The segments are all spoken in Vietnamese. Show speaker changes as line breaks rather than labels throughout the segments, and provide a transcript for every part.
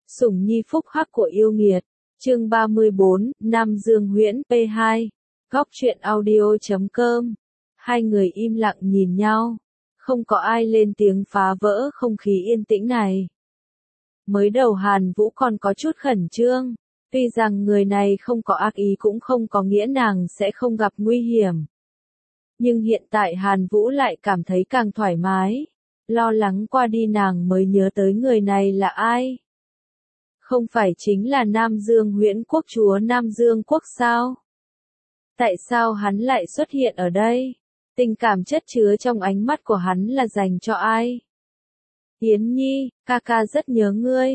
Sủng nhi phúc hắc của yêu nghiệt. Chương 34, Nam Dương Huyễn P2. Góc truyện audio.com. Hai người im lặng nhìn nhau. Không có ai lên tiếng phá vỡ không khí yên tĩnh này. Mới đầu Hàn Vũ còn có chút khẩn trương. Tuy rằng người này không có ác ý cũng không có nghĩa nàng sẽ không gặp nguy hiểm. Nhưng hiện tại Hàn Vũ lại cảm thấy càng thoải mái. Lo lắng qua đi nàng mới nhớ tới người này là ai. Không phải chính là Nam Dương Huyễn Quốc chúa Nam Dương Quốc sao? Tại sao hắn lại xuất hiện ở đây? Tình cảm chất chứa trong ánh mắt của hắn là dành cho ai? Yến Nhi, ca ca rất nhớ ngươi.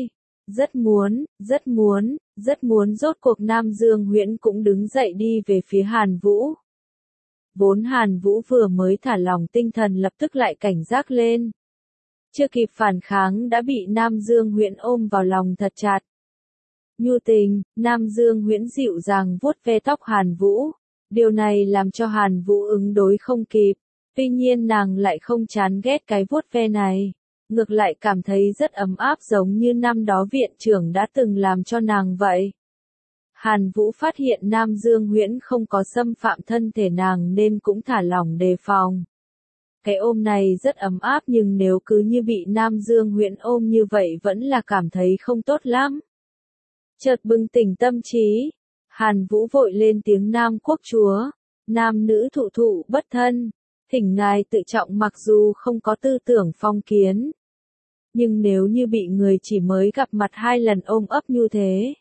Rất muốn rốt cuộc Nam Dương Huyễn cũng đứng dậy đi về phía Hàn Vũ. Vốn Hàn Vũ vừa mới thả lòng tinh thần lập tức lại cảnh giác lên. Chưa kịp phản kháng đã bị Nam Dương Huyễn ôm vào lòng thật chặt. Nhu tình, Nam Dương Huyễn dịu dàng vuốt ve tóc Hàn Vũ. Điều này làm cho Hàn Vũ ứng đối không kịp. Tuy nhiên nàng lại không chán ghét cái vuốt ve này. Ngược lại cảm thấy rất ấm áp giống như năm đó viện trưởng đã từng làm cho nàng vậy. Hàn Vũ phát hiện Nam Dương Huyễn không có xâm phạm thân thể nàng nên cũng thả lỏng đề phòng. Cái ôm này rất ấm áp nhưng nếu cứ như bị Nam Dương Huyễn ôm như vậy vẫn là cảm thấy không tốt lắm. Chợt bừng tỉnh tâm trí, Hàn Vũ vội lên tiếng Nam Quốc chúa, nam nữ thụ thụ bất thân, thỉnh ngài tự trọng mặc dù không có tư tưởng phong kiến. Nhưng nếu như bị người chỉ mới gặp mặt 2 lần ôm ấp như thế,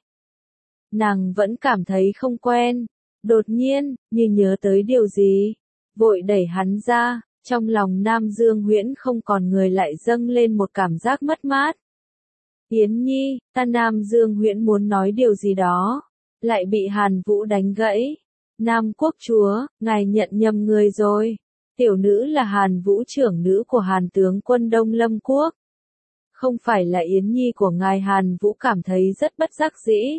nàng vẫn cảm thấy không quen, đột nhiên, như nhớ tới điều gì, vội đẩy hắn ra, trong lòng Nam Dương Huyễn không còn người lại dâng lên một cảm giác mất mát. Yến Nhi, ta Nam Dương Huyễn muốn nói điều gì đó, lại bị Hàn Vũ đánh gãy. Nam Quốc chúa, ngài nhận nhầm người rồi. Tiểu nữ là Hàn Vũ trưởng nữ của Hàn tướng quân Đông Lâm Quốc. Không phải là Yến Nhi của ngài. Hàn Vũ cảm thấy rất bất đắc dĩ.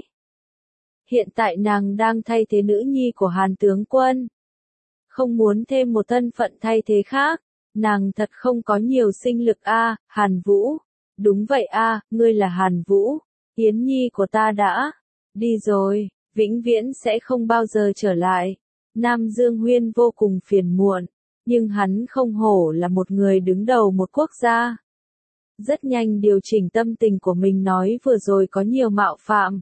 Hiện tại nàng đang thay thế nữ nhi của Hàn tướng quân. Không muốn thêm một thân phận thay thế khác. Nàng thật không có nhiều sinh lực a, Hàn Vũ. Đúng vậy a, ngươi là Hàn Vũ. Yến Nhi của ta đã đi rồi, vĩnh viễn sẽ không bao giờ trở lại. Nam Dương Huyên vô cùng phiền muộn, nhưng hắn không hổ là một người đứng đầu một quốc gia. Rất nhanh điều chỉnh tâm tình của mình nói vừa rồi có nhiều mạo phạm.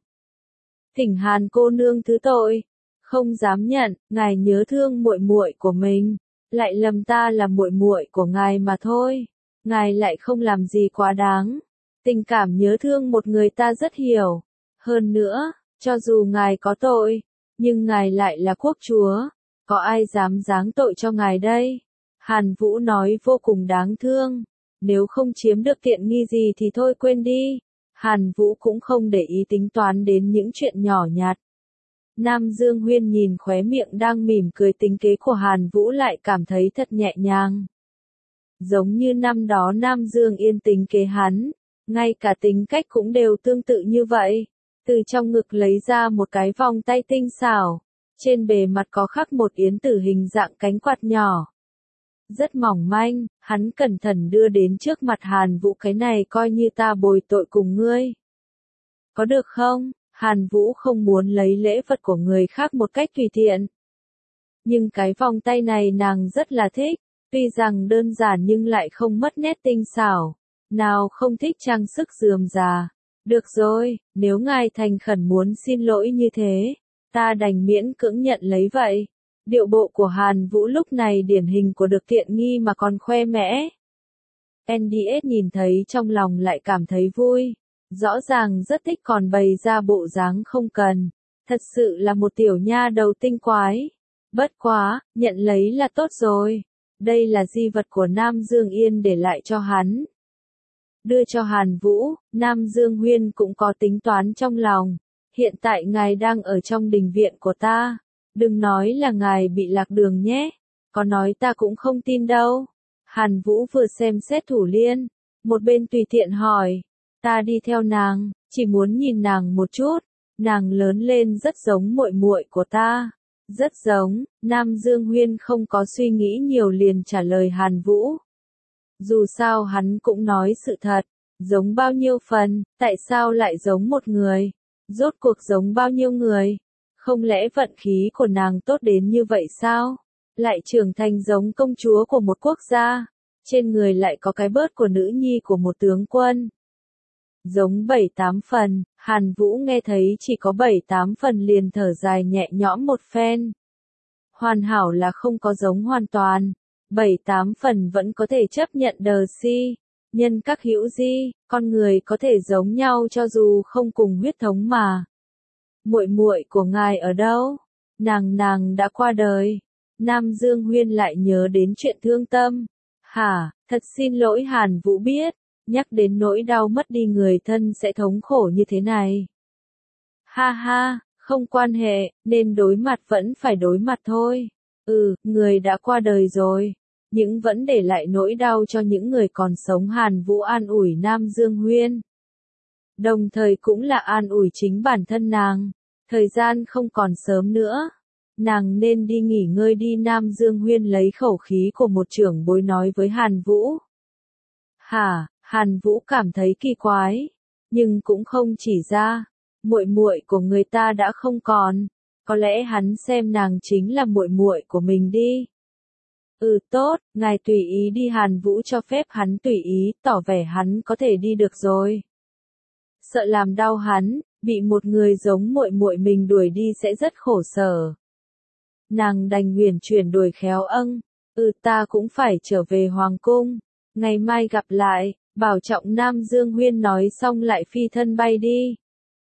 Thỉnh Hàn cô nương thứ tội, không dám nhận, ngài nhớ thương muội muội của mình, lại lầm ta là muội muội của ngài mà thôi. Ngài lại không làm gì quá đáng. Tình cảm nhớ thương một người ta rất hiểu. Hơn nữa, cho dù ngài có tội, nhưng ngài lại là quốc chúa. Có ai dám giáng tội cho ngài đây? Hàn Vũ nói vô cùng đáng thương. Nếu không chiếm được tiện nghi gì thì thôi quên đi. Hàn Vũ cũng không để ý tính toán đến những chuyện nhỏ nhặt. Nam Dương Huyên nhìn khóe miệng đang mỉm cười tính kế của Hàn Vũ lại cảm thấy thật nhẹ nhàng. Giống như năm đó Nam Dương Yên tính kế hắn, ngay cả tính cách cũng đều tương tự như vậy. Từ trong ngực lấy ra một cái vòng tay tinh xảo, trên bề mặt có khắc một yến tử hình dạng cánh quạt nhỏ. Rất mỏng manh, hắn cẩn thận đưa đến trước mặt Hàn Vũ, cái này coi như ta bồi tội cùng ngươi. Có được không? Hàn Vũ không muốn lấy lễ vật của người khác một cách tùy tiện. Nhưng cái vòng tay này nàng rất là thích. Tuy rằng đơn giản nhưng lại không mất nét tinh xảo. Nào không thích trang sức rườm rà. Được rồi, nếu ngài thành khẩn muốn xin lỗi như thế, ta đành miễn cưỡng nhận lấy vậy. Điệu bộ của Hàn Vũ lúc này điển hình của được tiện nghi mà còn khoe mẽ. NDS nhìn thấy trong lòng lại cảm thấy vui. Rõ ràng rất thích còn bày ra bộ dáng không cần. Thật sự là một tiểu nha đầu tinh quái. Bất quá, nhận lấy là tốt rồi. Đây là di vật của Nam Dương Yên để lại cho hắn. Đưa cho Hàn Vũ, Nam Dương Huyên cũng có tính toán trong lòng. Hiện tại ngài đang ở trong đình viện của ta. Đừng nói là ngài bị lạc đường nhé. Có nói ta cũng không tin đâu. Hàn Vũ vừa xem xét Thủ Liên. Một bên tùy tiện hỏi. Ta đi theo nàng, chỉ muốn nhìn nàng một chút. Nàng lớn lên rất giống muội muội của ta. Rất giống, Nam Dương Huyên không có suy nghĩ nhiều liền trả lời Hàn Vũ. Dù sao hắn cũng nói sự thật, Giống bao nhiêu phần, tại sao lại giống một người? Rốt cuộc giống bao nhiêu người? Không lẽ vận khí của nàng tốt đến như vậy sao? Lại trưởng thành giống công chúa của một quốc gia, trên người lại có cái bớt của nữ nhi của một tướng quân. Giống 7-8 phần, Hàn Vũ nghe thấy chỉ có 7-8 phần liền thở dài nhẹ nhõm một phen. Hoàn hảo là không có giống hoàn toàn, 7-8 phần vẫn có thể chấp nhận đờ si. Nhân các hữu di, con người có thể giống nhau cho dù không cùng huyết thống mà. Muội muội của ngài ở đâu? Nàng đã qua đời. Nam Dương Huyên lại nhớ đến chuyện thương tâm. Hả, thật xin lỗi Hàn Vũ biết, nhắc đến nỗi đau mất đi người thân sẽ thống khổ như thế này. Ha ha, không quan hệ, nên đối mặt vẫn phải đối mặt thôi. Người đã qua đời rồi. Nhưng vẫn để lại nỗi đau cho những người còn sống. Hàn Vũ an ủi Nam Dương Huyên. Đồng thời cũng là an ủi chính bản thân nàng. Thời gian không còn sớm nữa. Nàng nên đi nghỉ ngơi đi. Nam Dương Huyên lấy khẩu khí của một trưởng bối nói với Hàn Vũ. Hả, Hàn Vũ cảm thấy kỳ quái. Nhưng cũng không chỉ ra. Muội muội của người ta đã không còn. Có lẽ hắn xem nàng chính là muội muội của mình đi. Tốt, ngài tùy ý đi. Hàn Vũ cho phép hắn tùy ý, tỏ vẻ hắn có thể đi được rồi. Sợ làm đau hắn, bị một người giống muội muội mình đuổi đi sẽ rất khổ sở. Nàng đành huyền chuyển đuổi khéo ta cũng phải trở về hoàng cung. Ngày mai gặp lại, bảo trọng. Nam Dương Huyên nói xong lại phi thân bay đi.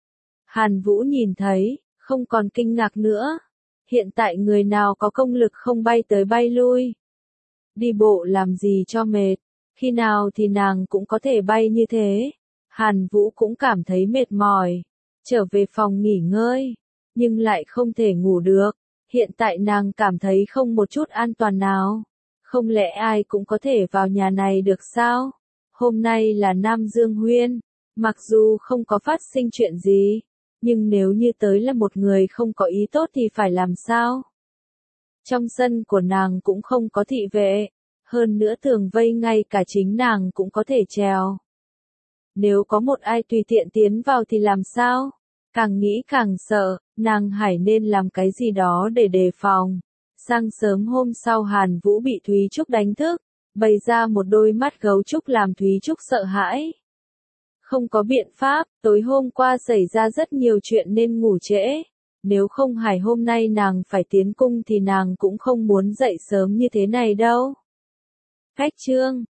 Hàn Vũ nhìn thấy, không còn kinh ngạc nữa. Hiện tại người nào có công lực không bay tới bay lui. Đi bộ làm gì cho mệt, khi nào thì nàng cũng có thể bay như thế. Hàn Vũ cũng cảm thấy mệt mỏi, trở về phòng nghỉ ngơi, nhưng lại không thể ngủ được. Hiện tại nàng cảm thấy không một chút an toàn nào. Không lẽ ai cũng có thể vào nhà này được sao? Hôm nay là Nam Dương Huyên, mặc dù không có phát sinh chuyện gì, nhưng nếu như tới là một người không có ý tốt thì phải làm sao? Trong sân của nàng cũng không có thị vệ, hơn nữa tường vây ngay cả chính nàng cũng có thể trèo. Nếu có một ai tùy tiện tiến vào thì làm sao? Càng nghĩ càng sợ, nàng Hải nên làm cái gì đó để đề phòng. Sáng sớm hôm sau Hàn Vũ bị Thúy Trúc đánh thức, bày ra một đôi mắt gấu trúc làm Thúy Trúc sợ hãi. Không có biện pháp, tối hôm qua xảy ra rất nhiều chuyện nên ngủ trễ. Nếu không Hải hôm nay nàng phải tiến cung thì nàng cũng không muốn dậy sớm như thế này đâu. Cách chương